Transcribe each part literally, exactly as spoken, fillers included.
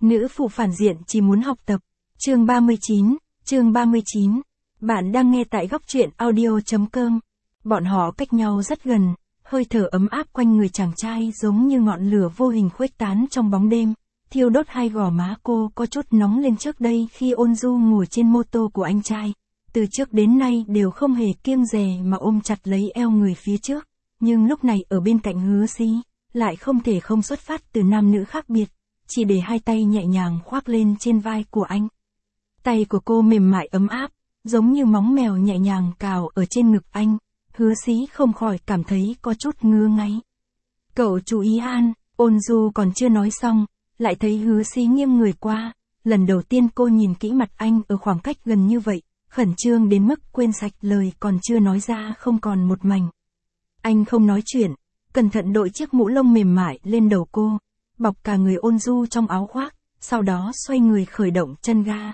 Nữ phụ phản diện chỉ muốn học tập. Chương ba mươi chín, chương ba mươi chín. Bạn đang nghe tại góc truyện audio chấm com. Bọn họ cách nhau rất gần, hơi thở ấm áp quanh người chàng trai giống như ngọn lửa vô hình khuếch tán trong bóng đêm, thiêu đốt hai gò má cô có chút nóng lên trước đây khi Ôn Du ngồi trên mô tô của anh trai. Từ trước đến nay đều không hề kiêng dè mà ôm chặt lấy eo người phía trước, nhưng lúc này ở bên cạnh Hứa Xí, lại không thể không xuất phát từ nam nữ khác biệt, chỉ để hai tay nhẹ nhàng khoác lên trên vai của anh. Tay của cô mềm mại ấm áp, giống như móng mèo nhẹ nhàng cào ở trên ngực anh, Hứa Xí không khỏi cảm thấy có chút ngứa ngáy. Cậu chú ý an, Ôn Du còn chưa nói xong, lại thấy Hứa Xí nghiêng người qua, lần đầu tiên cô nhìn kỹ mặt anh ở khoảng cách gần như vậy, khẩn trương đến mức quên sạch lời còn chưa nói ra không còn một mảnh. Anh không nói chuyện, cẩn thận đội chiếc mũ lông mềm mại lên đầu cô, bọc cả người Ôn Du trong áo khoác, sau đó xoay người khởi động chân ga.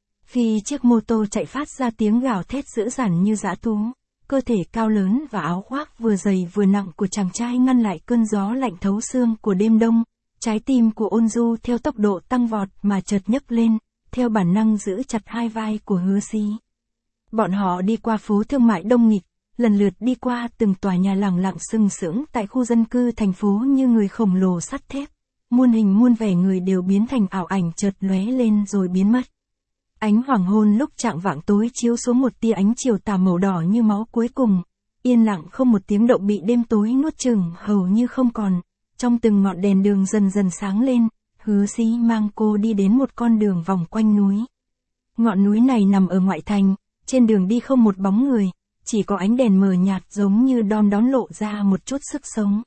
Khi chiếc mô tô chạy phát ra tiếng gào thét dữ dằn như dã thú, cơ thể cao lớn và áo khoác vừa dày vừa nặng của chàng trai ngăn lại cơn gió lạnh thấu xương của đêm đông, trái tim của Ôn Du theo tốc độ tăng vọt mà chợt nhấc lên, theo bản năng giữ chặt hai vai của Hứa Xí. Bọn họ đi qua phố thương mại đông nghịt, lần lượt đi qua từng tòa nhà lẳng lặng sừng sững tại khu dân cư thành phố như người khổng lồ sắt thép, muôn hình muôn vẻ người đều biến thành ảo ảnh chợt lóe lên rồi biến mất. Ánh hoàng hôn lúc chạng vạng tối chiếu xuống một tia ánh chiều tà màu đỏ như máu cuối cùng, yên lặng không một tiếng động bị đêm tối nuốt chửng hầu như không còn. Trong từng ngọn đèn đường dần dần sáng lên, Hứa Xí mang cô đi đến một con đường vòng quanh núi. Ngọn núi này nằm ở ngoại thành, trên đường đi không một bóng người, chỉ có ánh đèn mờ nhạt giống như đom đóm lộ ra một chút sức sống.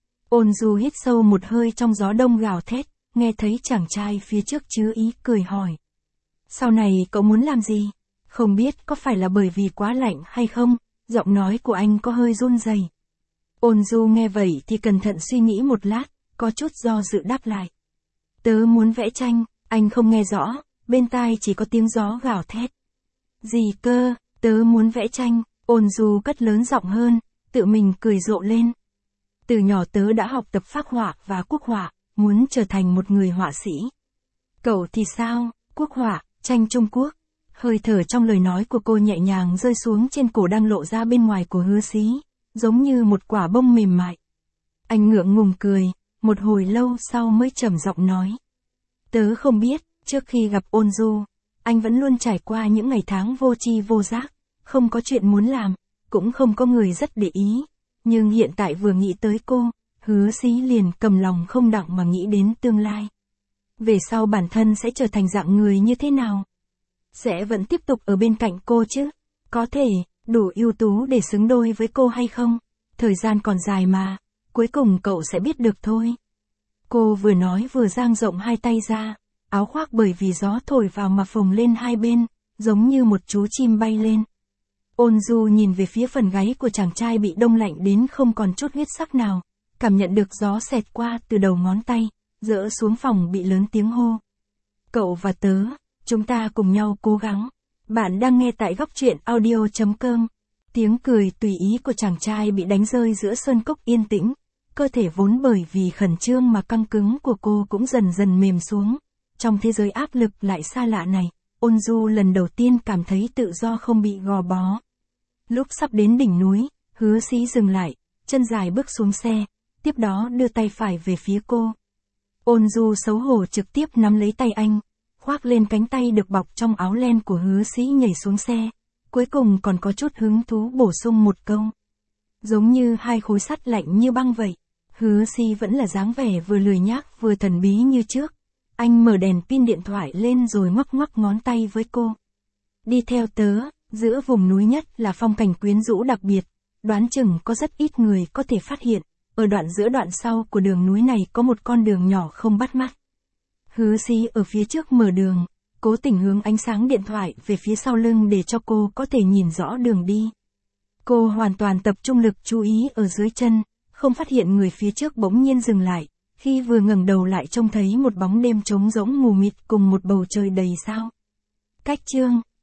Ôn Du hít sâu một hơi trong gió đông gào thét, nghe thấy chàng trai phía trước chứa ý cười hỏi. Sau này cậu muốn làm gì? Không biết có phải là bởi vì quá lạnh hay không, giọng nói của anh có hơi run rẩy. Ôn Du nghe vậy thì cẩn thận suy nghĩ một lát, có chút do dự đáp lại. Tớ muốn vẽ tranh, anh không nghe rõ, bên tai chỉ có tiếng gió gào thét. Gì cơ, tớ muốn vẽ tranh, Ôn Du cất lớn giọng hơn, tự mình cười rộ lên. Từ nhỏ tớ đã học tập phác họa và quốc họa, muốn trở thành một người họa sĩ. Cậu thì sao, quốc họa, tranh Trung Quốc? Hơi thở trong lời nói của cô nhẹ nhàng rơi xuống trên cổ đang lộ ra bên ngoài của Hứa Xí, giống như một quả bông mềm mại. Anh ngượng ngùng cười, một hồi lâu sau mới trầm giọng nói. Tớ không biết, trước khi gặp Ôn Du, anh vẫn luôn trải qua những ngày tháng vô tri vô giác, không có chuyện muốn làm, cũng không có người rất để ý. Nhưng hiện tại vừa nghĩ tới cô, Hứa Xí liền cầm lòng không đặng mà nghĩ đến tương lai. Về sau bản thân sẽ trở thành dạng người như thế nào? Sẽ vẫn tiếp tục ở bên cạnh cô chứ? Có thể, đủ ưu tú để xứng đôi với cô hay không? Thời gian còn dài mà, cuối cùng cậu sẽ biết được thôi. Cô vừa nói vừa dang rộng hai tay ra, áo khoác bởi vì gió thổi vào mà phồng lên hai bên, giống như một chú chim bay lên. Ôn Du nhìn về phía phần gáy của chàng trai bị đông lạnh đến không còn chút huyết sắc nào, cảm nhận được gió xẹt qua từ đầu ngón tay, dỡ xuống phòng bị lớn tiếng hô. Cậu và tớ, chúng ta cùng nhau cố gắng. Bạn đang nghe tại góc truyện audio chấm com. Tiếng cười tùy ý của chàng trai bị đánh rơi giữa sơn cốc yên tĩnh, cơ thể vốn bởi vì khẩn trương mà căng cứng của cô cũng dần dần mềm xuống. Trong thế giới áp lực lại xa lạ này, Ôn Du lần đầu tiên cảm thấy tự do không bị gò bó. Lúc sắp đến đỉnh núi, Hứa Xí dừng lại, chân dài bước xuống xe, tiếp đó đưa tay phải về phía cô. Ôn Du xấu hổ trực tiếp nắm lấy tay anh, khoác lên cánh tay được bọc trong áo len của Hứa Xí nhảy xuống xe, cuối cùng còn có chút hứng thú bổ sung một câu. Giống như hai khối sắt lạnh như băng vậy, Hứa Xí vẫn là dáng vẻ vừa lười nhác vừa thần bí như trước. Anh mở đèn pin điện thoại lên rồi ngoắc ngoắc ngón tay với cô. Đi theo tớ, giữa vùng núi nhất là phong cảnh quyến rũ đặc biệt, đoán chừng có rất ít người có thể phát hiện. Ở đoạn giữa đoạn sau của đường núi này có một con đường nhỏ không bắt mắt. Hứa Xí ở phía trước mở đường, cố tình hướng ánh sáng điện thoại về phía sau lưng để cho cô có thể nhìn rõ đường đi. Cô hoàn toàn tập trung lực chú ý ở dưới chân, không phát hiện người phía trước bỗng nhiên dừng lại, khi vừa ngẩng đầu lại trông thấy một bóng đêm trống rỗng mù mịt cùng một bầu trời đầy sao. Cách chương